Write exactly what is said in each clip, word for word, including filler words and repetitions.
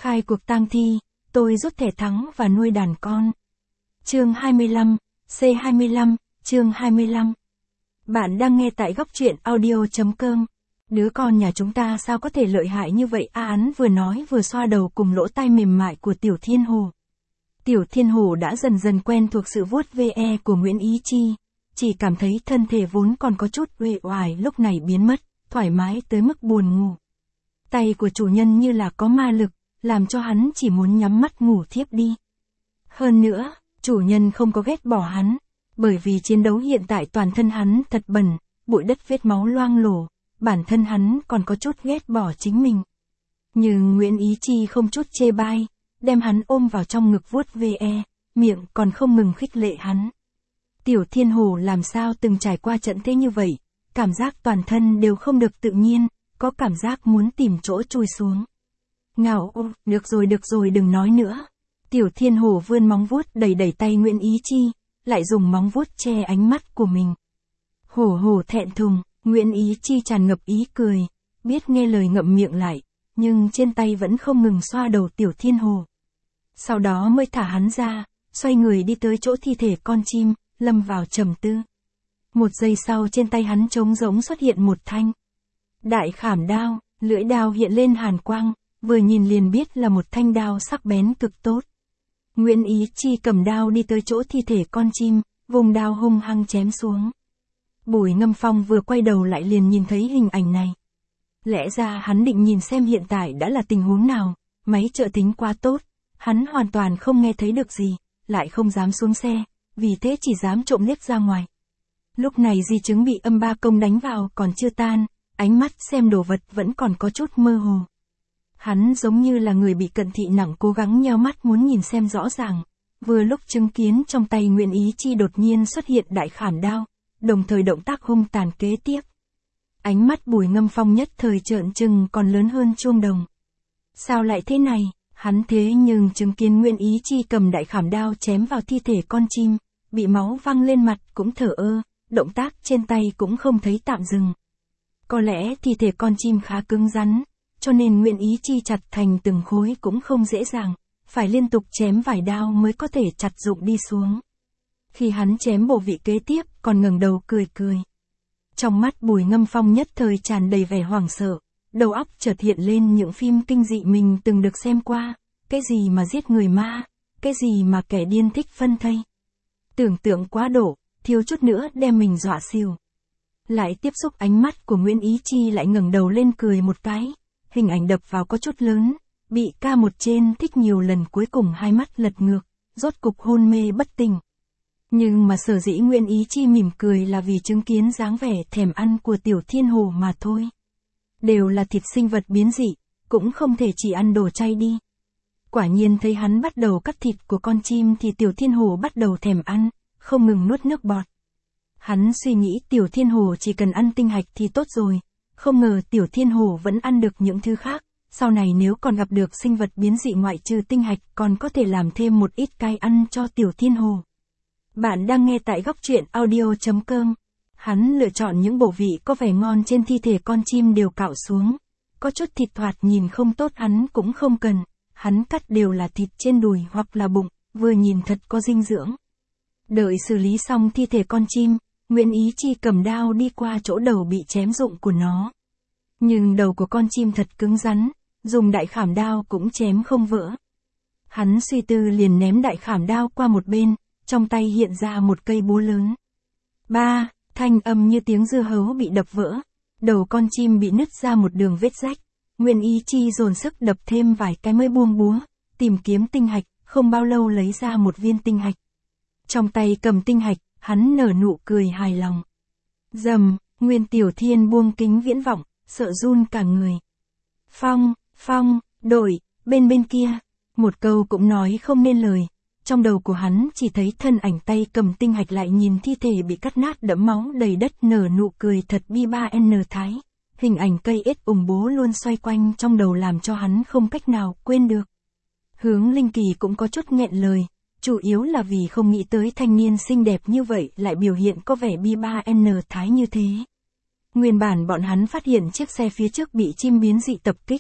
Khai cuộc tang thi, tôi rút thẻ thắng và nuôi đàn con. Chương hai mươi lăm, C hai mươi lăm, chương hai mươi lăm. Bạn đang nghe tại góc truyện audio.com. Đứa con nhà chúng ta sao có thể lợi hại như vậy? A Án vừa nói vừa xoa đầu cùng lỗ tai mềm mại của Tiểu Thiên Hồ. Tiểu Thiên Hồ đã dần dần quen thuộc sự vuốt ve của Nguyễn Ý Chi, chỉ cảm thấy thân thể vốn còn có chút uể oải lúc này biến mất, thoải mái tới mức buồn ngủ. Tay của chủ nhân như là có ma lực, làm cho hắn chỉ muốn nhắm mắt ngủ thiếp đi. Hơn nữa, chủ nhân không có ghét bỏ hắn, bởi vì chiến đấu hiện tại toàn thân hắn thật bẩn, bụi đất vết máu loang lổ, bản thân hắn còn có chút ghét bỏ chính mình. Nhưng Nguyễn Ý Chi không chút chê bai, đem hắn ôm vào trong ngực vuốt ve, miệng còn không ngừng khích lệ hắn. Tiểu Thiên Hồ làm sao từng trải qua trận thế như vậy, cảm giác toàn thân đều không được tự nhiên, có cảm giác muốn tìm chỗ chui xuống. Ngào ô, được rồi được rồi đừng nói nữa. Tiểu Thiên Hồ vươn móng vuốt đẩy đẩy tay Nguyễn Ý Chi, lại dùng móng vuốt che ánh mắt của mình. Hổ hổ thẹn thùng, Nguyễn Ý Chi tràn ngập ý cười, biết nghe lời ngậm miệng lại, nhưng trên tay vẫn không ngừng xoa đầu Tiểu Thiên Hồ. Sau đó mới thả hắn ra, xoay người đi tới chỗ thi thể con chim, lâm vào trầm tư. Một giây sau trên tay hắn trống rỗng xuất hiện một thanh đại khảm đao, lưỡi đao hiện lên hàn quang, vừa nhìn liền biết là một thanh đao sắc bén cực tốt. Nguyễn Ý Chi cầm đao đi tới chỗ thi thể con chim, vùng đao hung hăng chém xuống. Bùi Ngâm Phong vừa quay đầu lại liền nhìn thấy hình ảnh này. Lẽ ra hắn định nhìn xem hiện tại đã là tình huống nào, máy trợ thính quá tốt, hắn hoàn toàn không nghe thấy được gì, lại không dám xuống xe, vì thế chỉ dám trộm liếc ra ngoài. Lúc này di chứng bị âm ba công đánh vào còn chưa tan, ánh mắt xem đồ vật vẫn còn có chút mơ hồ. Hắn giống như là người bị cận thị nặng cố gắng nheo mắt muốn nhìn xem rõ ràng, vừa lúc chứng kiến trong tay Nguyễn Ý Chi đột nhiên xuất hiện đại khảm đao, đồng thời động tác hung tàn kế tiếp. Ánh mắt Bùi Ngâm Phong nhất thời trợn trừng còn lớn hơn chuông đồng. Sao lại thế này, hắn thế nhưng chứng kiến Nguyễn Ý Chi cầm đại khảm đao chém vào thi thể con chim, bị máu văng lên mặt cũng thở ơ, động tác trên tay cũng không thấy tạm dừng. Có lẽ thi thể con chim khá cứng rắn, cho nên Nguyễn Ý Chi chặt thành từng khối cũng không dễ dàng, phải liên tục chém vài đao mới có thể chặt rụng đi xuống. Khi hắn chém bộ vị kế tiếp, còn ngẩng đầu cười cười. Trong mắt Bùi Ngâm Phong nhất thời tràn đầy vẻ hoảng sợ, đầu óc chợt hiện lên những phim kinh dị mình từng được xem qua, cái gì mà giết người ma, cái gì mà kẻ điên thích phân thây. Tưởng tượng quá độ, thiếu chút nữa đem mình dọa xỉu. Lại tiếp xúc ánh mắt của Nguyễn Ý Chi lại ngẩng đầu lên cười một cái, hình ảnh đập vào có chút lớn, bị ca một trên thích nhiều lần cuối cùng hai mắt lật ngược, rốt cục hôn mê bất tỉnh. Nhưng mà sở dĩ Nguyễn Ý Chi mỉm cười là vì chứng kiến dáng vẻ thèm ăn của Tiểu Thiên Hồ mà thôi. Đều là thịt sinh vật biến dị, cũng không thể chỉ ăn đồ chay đi. Quả nhiên thấy hắn bắt đầu cắt thịt của con chim thì Tiểu Thiên Hồ bắt đầu thèm ăn, không ngừng nuốt nước bọt. Hắn suy nghĩ Tiểu Thiên Hồ chỉ cần ăn tinh hạch thì tốt rồi, không ngờ Tiểu Thiên Hồ vẫn ăn được những thứ khác, sau này nếu còn gặp được sinh vật biến dị ngoại trừ tinh hạch còn có thể làm thêm một ít cay ăn cho Tiểu Thiên Hồ. Bạn đang nghe tại góc truyện audio.com. Hắn lựa chọn những bộ vị có vẻ ngon trên thi thể con chim đều cạo xuống, có chút thịt thoạt nhìn không tốt hắn cũng không cần, hắn cắt đều là thịt trên đùi hoặc là bụng, vừa nhìn thật có dinh dưỡng. Đợi xử lý xong thi thể con chim, Nguyễn Ý Chi cầm đao đi qua chỗ đầu bị chém rụng của nó. Nhưng đầu của con chim thật cứng rắn, dùng đại khảm đao cũng chém không vỡ. Hắn suy tư liền ném đại khảm đao qua một bên, trong tay hiện ra một cây búa lớn. Ba, thanh âm như tiếng dưa hấu bị đập vỡ, đầu con chim bị nứt ra một đường vết rách. Nguyễn Ý Chi dồn sức đập thêm vài cái mới buông búa, tìm kiếm tinh hạch, không bao lâu lấy ra một viên tinh hạch. Trong tay cầm tinh hạch, hắn nở nụ cười hài lòng. Rầm, Nguyên Tiểu Thiên buông kính viễn vọng, sợ run cả người. Phong, Phong, đổi, bên bên kia. Một câu cũng nói không nên lời. Trong đầu của hắn chỉ thấy thân ảnh tay cầm tinh hạch lại nhìn thi thể bị cắt nát đẫm máu đầy đất nở nụ cười thật bi ba n thái. Hình ảnh cây ếch ủng bố luôn xoay quanh trong đầu làm cho hắn không cách nào quên được. Hướng Linh Kỳ cũng có chút nghẹn lời, chủ yếu là vì không nghĩ tới thanh niên xinh đẹp như vậy lại biểu hiện có vẻ bi ba n thái như thế. Nguyên bản bọn hắn phát hiện chiếc xe phía trước bị chim biến dị tập kích,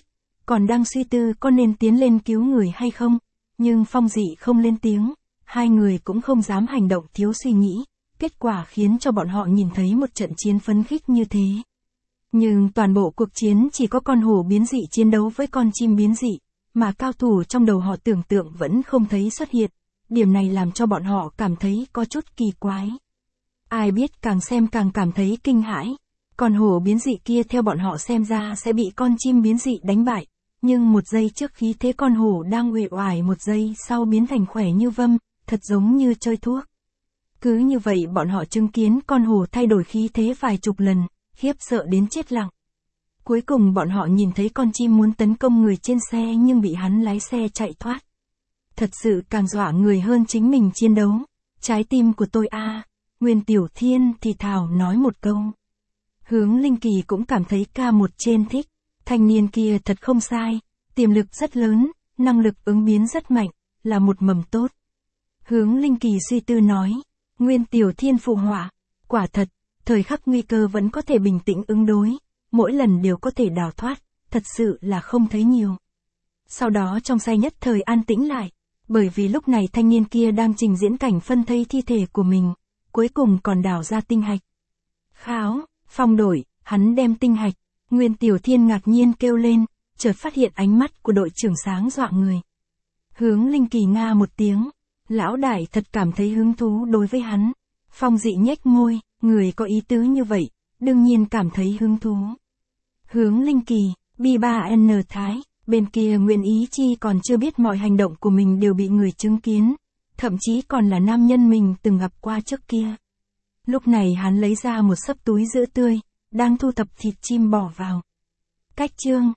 còn đang suy tư có nên tiến lên cứu người hay không, nhưng Phong Dị không lên tiếng, hai người cũng không dám hành động thiếu suy nghĩ, kết quả khiến cho bọn họ nhìn thấy một trận chiến phấn khích như thế. Nhưng toàn bộ cuộc chiến chỉ có con hổ biến dị chiến đấu với con chim biến dị, mà cao thủ trong đầu họ tưởng tượng vẫn không thấy xuất hiện, điểm này làm cho bọn họ cảm thấy có chút kỳ quái. Ai biết càng xem càng cảm thấy kinh hãi, con hổ biến dị kia theo bọn họ xem ra sẽ bị con chim biến dị đánh bại, nhưng một giây trước khí thế con hổ đang uể oải một giây sau biến thành khỏe như vâm, thật giống như chơi thuốc. Cứ như vậy bọn họ chứng kiến con hổ thay đổi khí thế vài chục lần, khiếp sợ đến chết lặng. Cuối cùng bọn họ nhìn thấy con chim muốn tấn công người trên xe nhưng bị hắn lái xe chạy thoát. Thật sự càng dọa người hơn chính mình chiến đấu. Trái tim của tôi a à, Nguyên Tiểu Thiên thì thào nói một câu. Hướng Linh Kỳ cũng cảm thấy ca một trên thích. Thanh niên kia thật không sai, tiềm lực rất lớn, năng lực ứng biến rất mạnh, là một mầm tốt. Hướng Linh Kỳ suy tư nói. Nguyên Tiểu Thiên phụ họa. Quả thật, thời khắc nguy cơ vẫn có thể bình tĩnh ứng đối, mỗi lần đều có thể đào thoát, thật sự là không thấy nhiều. Sau đó trong say nhất thời an tĩnh lại, bởi vì lúc này thanh niên kia đang trình diễn cảnh phân thây thi thể của mình, cuối cùng còn đào ra tinh hạch. Kháo, Phong đổi, hắn đem tinh hạch, Nguyên Tiểu Thiên ngạc nhiên kêu lên, chợt phát hiện ánh mắt của đội trưởng sáng dọa người. Hướng Linh Kỳ nga một tiếng, lão đại thật cảm thấy hứng thú đối với hắn. Phong Dị nhếch môi, người có ý tứ như vậy, đương nhiên cảm thấy hứng thú. Hướng Linh Kỳ, B ba N Thái, bên kia Nguyễn Ý Chi còn chưa biết mọi hành động của mình đều bị người chứng kiến, thậm chí còn là nam nhân mình từng gặp qua trước kia. Lúc này hắn lấy ra một xấp túi sữa tươi, đang thu thập thịt chim bỏ vào. Cách chương